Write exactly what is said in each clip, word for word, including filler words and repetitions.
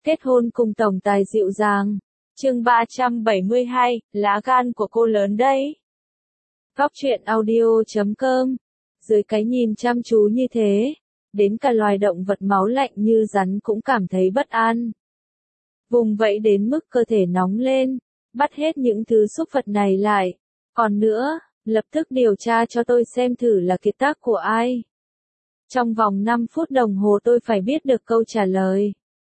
Kết hôn cùng tổng tài dịu dàng. Chương ba trăm bảy mươi hai, lá gan của cô lớn đấy. Góc truyện audio chấm com. Dưới cái nhìn chăm chú như thế, đến cả loài động vật máu lạnh như rắn cũng cảm thấy bất an. Vùng vẫy đến mức cơ thể nóng lên, bắt hết những thứ xúc vật này lại. Còn nữa, lập tức điều tra cho tôi xem thử là kiệt tác của ai. Trong vòng năm phút đồng hồ tôi phải biết được câu trả lời.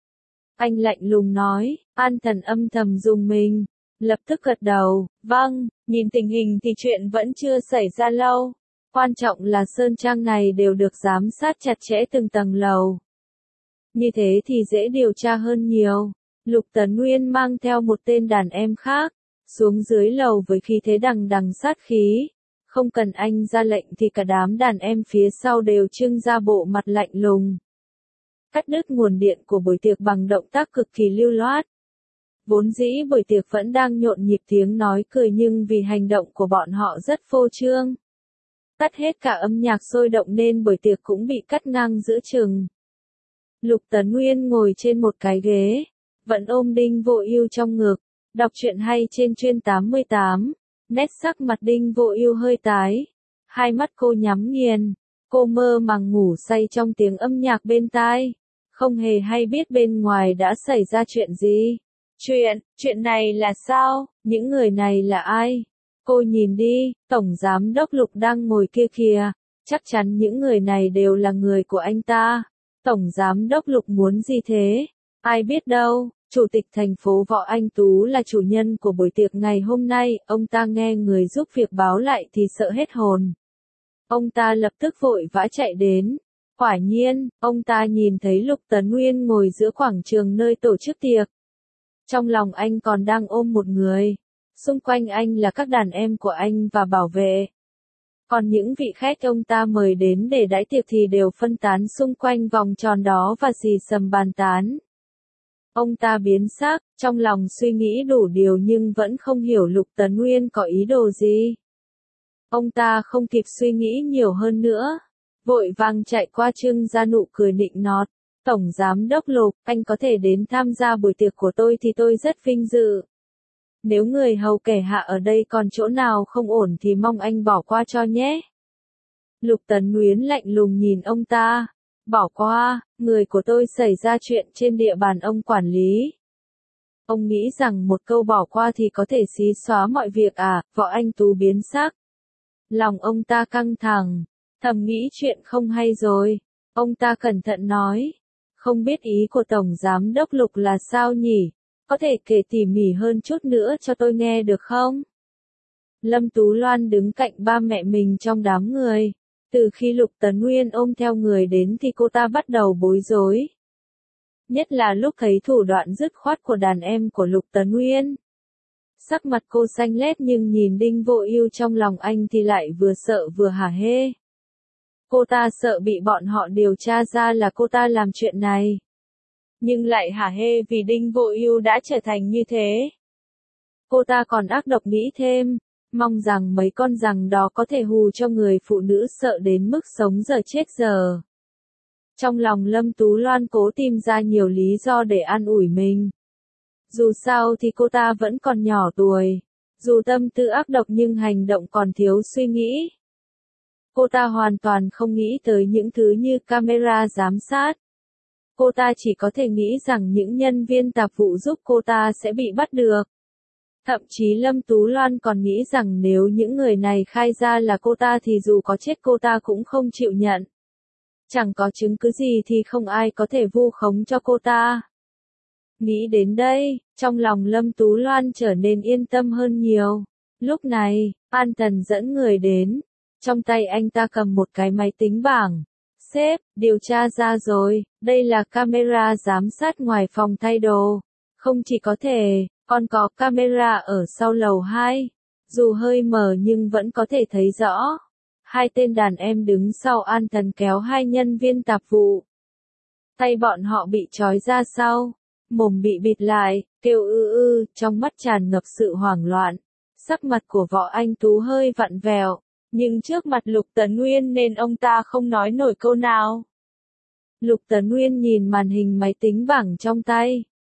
Anh lạnh lùng nói, An Thần âm thầm rùng mình, lập tức gật đầu, vâng, nhìn tình hình thì chuyện vẫn chưa xảy ra lâu. Quan trọng là sơn trang này đều được giám sát chặt chẽ từng tầng lầu. Như thế thì dễ điều tra hơn nhiều. Lục Tấn Nguyên mang theo một tên đàn em khác, xuống dưới lầu với khí thế đằng đằng sát khí. Không cần anh ra lệnh thì cả đám đàn em phía sau đều trưng ra bộ mặt lạnh lùng. Cắt đứt nguồn điện của buổi tiệc bằng động tác cực kỳ lưu loát. Vốn dĩ buổi tiệc vẫn đang nhộn nhịp tiếng nói cười nhưng vì hành động của bọn họ rất phô trương. Tắt hết cả âm nhạc sôi động nên buổi tiệc cũng bị cắt ngang giữa chừng. Lục Tấn Nguyên ngồi trên một cái ghế, vẫn ôm Đinh Vô Ưu trong ngực, đọc truyện hay trên Chuyên tám mươi tám. Nét sắc mặt Đinh Vô Ưu hơi tái, hai mắt cô nhắm nghiền, cô mơ màng ngủ say trong tiếng âm nhạc bên tai, không hề hay biết bên ngoài đã xảy ra chuyện gì. Chuyện, chuyện này là sao? Những người này là ai? Cô nhìn đi, Tổng Giám đốc Lục đang ngồi kia kìa, chắc chắn những người này đều là người của anh ta. Tổng Giám đốc Lục muốn gì thế? Ai biết đâu. Chủ tịch thành phố Võ Anh Tú là chủ nhân của buổi tiệc ngày hôm nay, ông ta nghe người giúp việc báo lại thì sợ hết hồn. Ông ta lập tức vội vã chạy đến. Quả nhiên, ông ta nhìn thấy Lục Tấn Nguyên ngồi giữa quảng trường nơi tổ chức tiệc. Trong lòng anh còn đang ôm một người. Xung quanh anh là các đàn em của anh và bảo vệ. Còn những vị khách ông ta mời đến để đãi tiệc thì đều phân tán xung quanh vòng tròn đó và xì xầm bàn tán. Ông ta biến sắc, trong lòng suy nghĩ đủ điều nhưng vẫn không hiểu Lục Tấn Nguyên có ý đồ gì. Ông ta không kịp suy nghĩ nhiều hơn nữa, vội vàng chạy qua trưng ra nụ cười nịnh nọt. Tổng Giám đốc Lục, anh có thể đến tham gia buổi tiệc của tôi thì tôi rất vinh dự. Nếu người hầu kẻ hạ ở đây còn chỗ nào không ổn thì mong anh bỏ qua cho nhé. Lục Tấn Nguyên lạnh lùng nhìn ông ta. Bỏ qua, người của tôi xảy ra chuyện trên địa bàn ông quản lý. Ông nghĩ rằng một câu bỏ qua thì có thể xí xóa mọi việc à? Võ Anh Tú biến sắc. Lòng ông ta căng thẳng, thầm nghĩ chuyện không hay rồi. Ông ta cẩn thận nói, không biết ý của Tổng Giám đốc Lục là sao nhỉ? Có thể kể tỉ mỉ hơn chút nữa cho tôi nghe được không? Lâm Tú Loan đứng cạnh ba mẹ mình trong đám người. Từ khi Lục Tấn Nguyên ôm theo người đến thì cô ta bắt đầu bối rối. Nhất là lúc thấy thủ đoạn dứt khoát của đàn em của Lục Tấn Nguyên. Sắc mặt cô xanh lét nhưng nhìn Đinh Vô Ưu trong lòng anh thì lại vừa sợ vừa hả hê. Cô ta sợ bị bọn họ điều tra ra là cô ta làm chuyện này. Nhưng lại hả hê vì Đinh Vô Ưu đã trở thành như thế. Cô ta còn ác độc nghĩ thêm. Mong rằng mấy con giằng đó có thể hù cho người phụ nữ sợ đến mức sống giờ chết giờ. Trong lòng Lâm Tú Loan cố tìm ra nhiều lý do để an ủi mình. Dù sao thì cô ta vẫn còn nhỏ tuổi. Dù tâm tư ác độc nhưng hành động còn thiếu suy nghĩ. Cô ta hoàn toàn không nghĩ tới những thứ như camera giám sát. Cô ta chỉ có thể nghĩ rằng những nhân viên tạp vụ giúp cô ta sẽ bị bắt được. Thậm chí Lâm Tú Loan còn nghĩ rằng nếu những người này khai ra là cô ta thì dù có chết cô ta cũng không chịu nhận. Chẳng có chứng cứ gì thì không ai có thể vu khống cho cô ta. Nghĩ đến đây, trong lòng Lâm Tú Loan trở nên yên tâm hơn nhiều. Lúc này, An Thần dẫn người đến. Trong tay anh ta cầm một cái máy tính bảng. Sếp, điều tra ra rồi, đây là camera giám sát ngoài phòng thay đồ. Không chỉ có thể, còn có camera ở sau lầu hai. Dù hơi mờ nhưng vẫn có thể thấy rõ. Hai tên đàn em đứng sau An Thần kéo hai nhân viên tạp vụ. Tay bọn họ bị trói ra sau. Mồm bị bịt lại, kêu ư ư, trong mắt tràn ngập sự hoảng loạn. Sắc mặt của Võ Anh Tú hơi vặn vẹo. Nhưng trước mặt Lục Tấn Nguyên nên ông ta không nói nổi câu nào. Lục Tấn Nguyên nhìn màn hình máy tính bảng trong tay.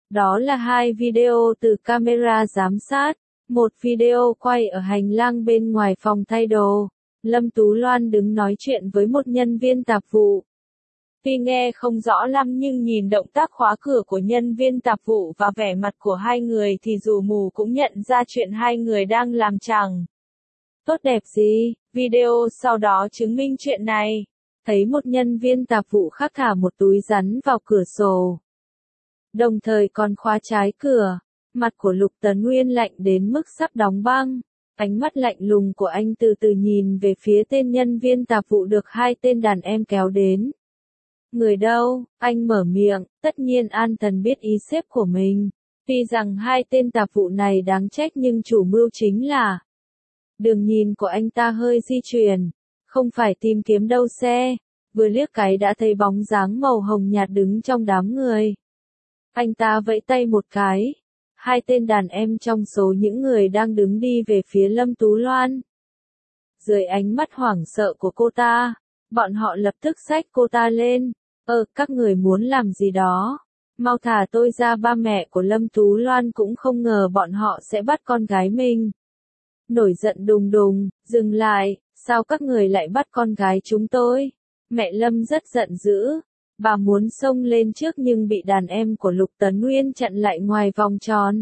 Đó là hai video từ camera giám sát. Một video quay ở hành lang bên ngoài phòng thay đồ. Lâm Tú Loan đứng nói chuyện với một nhân viên tạp vụ. Tuy nghe không rõ lắm nhưng nhìn động tác khóa cửa của nhân viên tạp vụ và vẻ mặt của hai người thì dù mù cũng nhận ra chuyện hai người đang làm chẳng tốt đẹp gì. Video sau đó chứng minh chuyện này. Thấy một nhân viên tạp vụ khác thả một túi rắn vào cửa sổ. Đồng thời còn khóa trái cửa. Mặt của Lục Tấn Nguyên lạnh đến mức sắp đóng băng. Ánh mắt lạnh lùng của anh từ từ nhìn về phía tên nhân viên tạp vụ được hai tên đàn em kéo đến. Người đâu? Anh mở miệng, tất nhiên An Thần biết ý sếp của mình. Tuy rằng hai tên tạp vụ này đáng trách nhưng chủ mưu chính là. Đường nhìn của anh ta hơi di chuyển. Không phải tìm kiếm đâu xe. Vừa liếc cái đã thấy bóng dáng màu hồng nhạt đứng trong đám người. Anh ta vẫy tay một cái. Hai tên đàn em trong số những người đang đứng đi về phía Lâm Tú Loan. Dưới ánh mắt hoảng sợ của cô ta, bọn họ lập tức xách cô ta lên. Ơ, các người muốn làm gì đó? Mau thả tôi ra. Ba mẹ của Lâm Tú Loan cũng không ngờ bọn họ sẽ bắt con gái mình. Nổi giận đùng đùng, dừng lại, sao các người lại bắt con gái chúng tôi? Mẹ Lâm rất giận dữ. Bà muốn xông lên trước nhưng bị đàn em của Lục Tấn Nguyên chặn lại ngoài vòng tròn.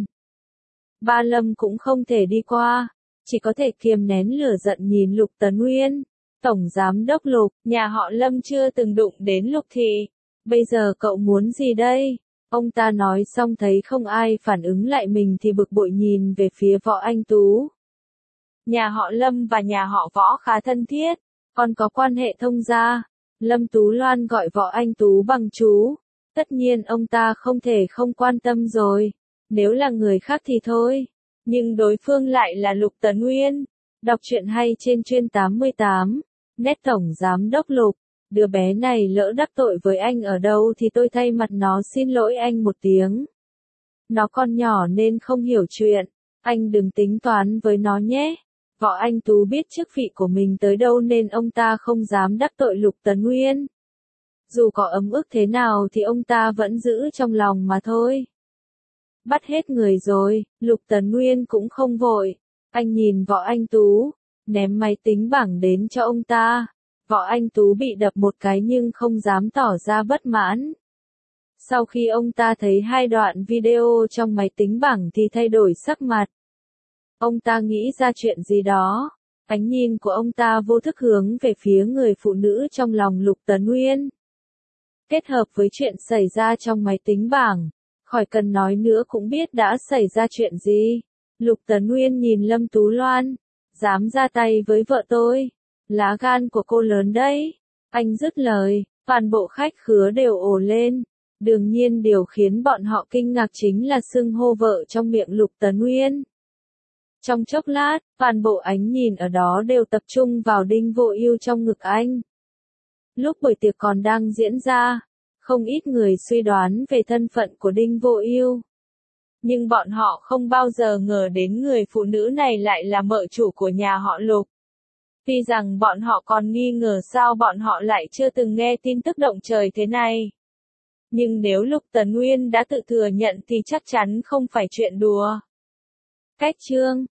Ba Lâm cũng không thể đi qua, chỉ có thể kiềm nén lửa giận nhìn Lục Tấn Nguyên. Tổng Giám đốc Lục, nhà họ Lâm chưa từng đụng đến Lục Thị. Bây giờ cậu muốn gì đây? Ông ta nói xong thấy không ai phản ứng lại mình thì bực bội nhìn về phía Võ Anh Tú. Nhà họ Lâm và nhà họ Võ khá thân thiết, còn có quan hệ thông gia. Lâm Tú Loan gọi Võ Anh Tú bằng chú. Tất nhiên ông ta không thể không quan tâm rồi. Nếu là người khác thì thôi. Nhưng đối phương lại là Lục Tấn Nguyên. Đọc truyện hay trên Chuyên tám mươi tám. Nét Tổng Giám đốc Lục. Đứa bé này lỡ đắc tội với anh ở đâu thì tôi thay mặt nó xin lỗi anh một tiếng. Nó còn nhỏ nên không hiểu chuyện. Anh đừng tính toán với nó nhé. Võ Anh Tú biết chức vị của mình tới đâu nên ông ta không dám đắc tội Lục Tấn Nguyên. Dù có ấm ức thế nào thì ông ta vẫn giữ trong lòng mà thôi. Bắt hết người rồi, Lục Tấn Nguyên cũng không vội. Anh nhìn Võ Anh Tú, ném máy tính bảng đến cho ông ta. Võ Anh Tú bị đập một cái nhưng không dám tỏ ra bất mãn. Sau khi ông ta thấy hai đoạn video trong máy tính bảng thì thay đổi sắc mặt. Ông ta nghĩ ra chuyện gì đó. Ánh nhìn của ông ta vô thức hướng về phía người phụ nữ trong lòng Lục Tấn Nguyên. Kết hợp với chuyện xảy ra trong máy tính bảng, khỏi cần nói nữa cũng biết đã xảy ra chuyện gì. Lục Tấn Nguyên nhìn Lâm Tú Loan. Dám ra tay với vợ tôi. Lá gan của cô lớn đấy. Anh dứt lời, toàn bộ khách khứa đều ồ lên. Đương nhiên điều khiến bọn họ kinh ngạc chính là xưng hô vợ trong miệng Lục Tấn Nguyên. Trong chốc lát, toàn bộ ánh nhìn ở đó đều tập trung vào Đinh Vô Ưu trong ngực anh. Lúc buổi tiệc còn đang diễn ra, không ít người suy đoán về thân phận của Đinh Vô Ưu. Nhưng bọn họ không bao giờ ngờ đến người phụ nữ này lại là mợ chủ của nhà họ Lục. Tuy rằng bọn họ còn nghi ngờ sao bọn họ lại chưa từng nghe tin tức động trời thế này. Nhưng nếu Lục Tấn Nguyên đã tự thừa nhận thì chắc chắn không phải chuyện đùa. Cách chương